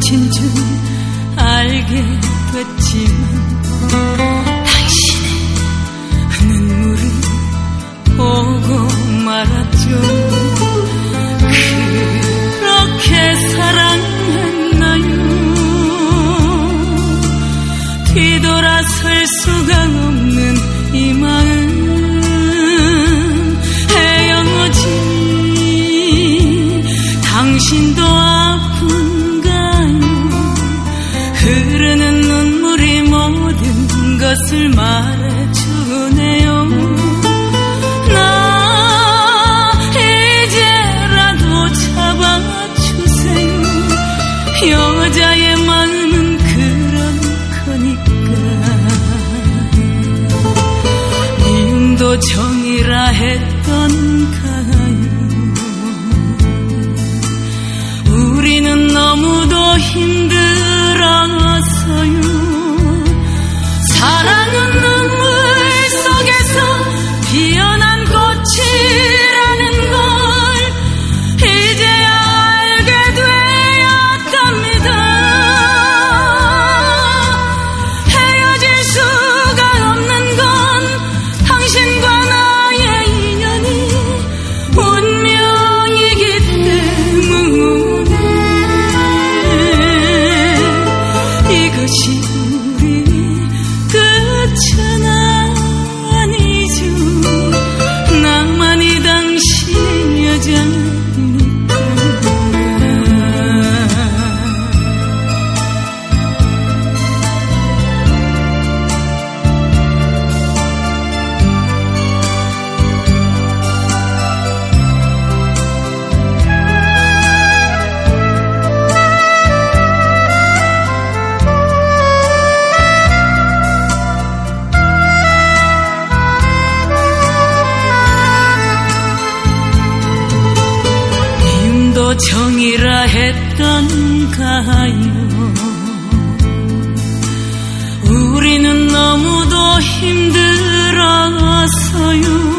것인 줄 알게 됐지만 당신의 눈물을 보고 말았죠. 그렇게 사랑했나요? 뒤돌아설 수가 없는 이 마음 헤어지 당신도 아픈가요? 흐르는 눈물이 모든 것을 말해주네요. 나 이제라도 잡아주세요. 여자의 마음은 그런 거니까. 님도 정이라 했던가요? 우리는 너무도 힘들었어요. 사랑은 눈물 속에서 피어난 꽃이라는 걸 이제야 알게 되었답니다. 헤어질 수가 없는 건 당신과 나의 인연이 운명이기 때문에 이것이 우리 끝은 아니죠. 나만이 당신의 여자니까. 님도 정이라 했던가요? 우리는 너무도 힘들었어요.